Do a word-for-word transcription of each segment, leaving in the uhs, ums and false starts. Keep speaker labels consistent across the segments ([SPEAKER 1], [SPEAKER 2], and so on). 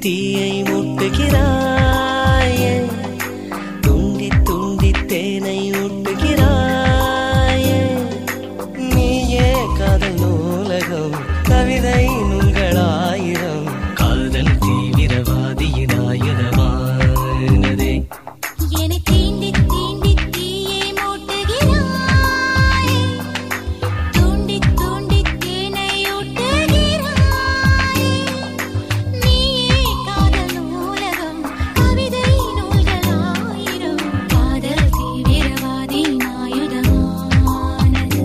[SPEAKER 1] தீயை மூட்டுகிறாயே, துண்டி துண்டி தேனை ஊட்டுகிறாயே. நீயே காதல் நூலகம், கவிதை நூல்களாயிரம், காதல் தீவிரவாதியின் ஆயுதமானதே.
[SPEAKER 2] என்னை தீண்டி தீண்டி தீயை மூட்டுகிறாய், தூண்டி தூண்டி தேனை ஊட்டுகிறாய். நீயே காதல் நூலகம், கவிதை நூல்களாயிரம், காதல் தீவிரவாதியின் ஆயுதமானது.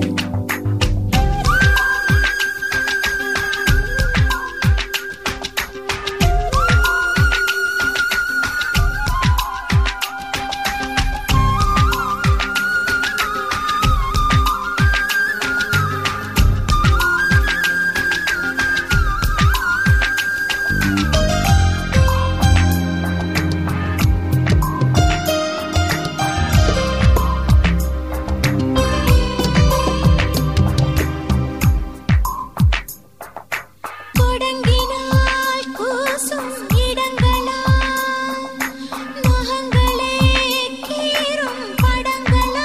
[SPEAKER 2] தொடங்கினால் கூசும் இடங்களா, நகங்களே கீறும் படங்களா.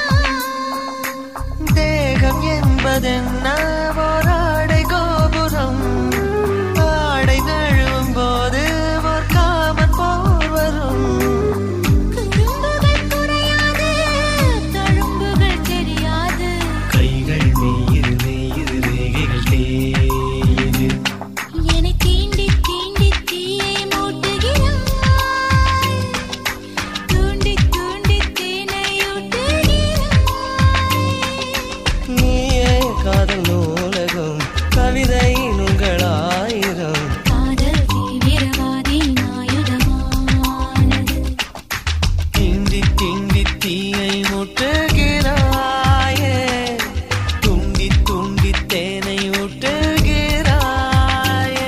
[SPEAKER 1] தேகம் என்பதென்ன ஓராடை கோபுரம், ஆடை நழுவும் போது ஒரு காமன் போர் வரும்.
[SPEAKER 2] குறும்புகள் குறையாது, தழும்புகள் தெரியாது.
[SPEAKER 1] கைகள் மெய்யிரு மெய்யிரு ரேகைகள் தேயுது.
[SPEAKER 2] என்னை தீண்டி தீண்டி தீயை மூட்டுகிறாய், தூண்டி தூண்டி தேனை ஊட்டுகிறாய்.
[SPEAKER 1] நீயே காதல் நூலகம், கவிதை நூல்களாயிரம்,
[SPEAKER 2] காதல் தீவிரவாதியின் ஆயுதமானது.
[SPEAKER 1] திண்டி திண்டி தீயை மூட்டுகிறாயே, துண்டி துண்டி தேனை ஊட்டுகிறாயே.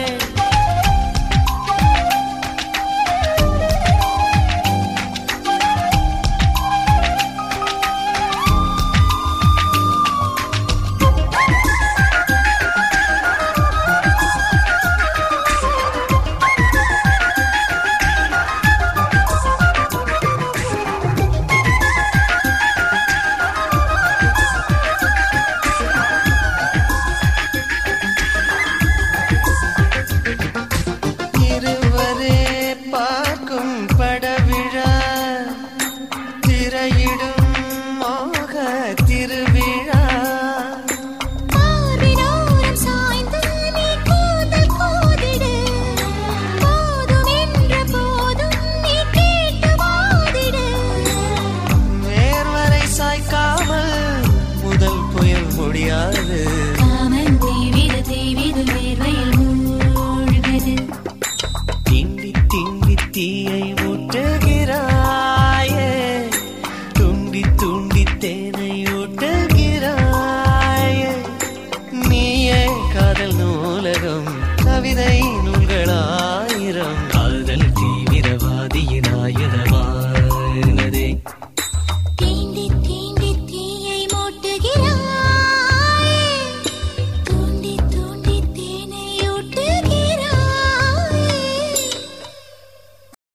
[SPEAKER 1] இருவரே பார்க்கும் படவிழா, திரையிடும் மோக திருவிழா.
[SPEAKER 2] மார்பினோரம் சாய்ந்து நீ கூந்தல் கோதிடு, போதும் என்ற போதும் நீ கேட்டு வாதிடு.
[SPEAKER 1] வேர்வரை சாய்க்காமல் முதல் புயல் முடியாது.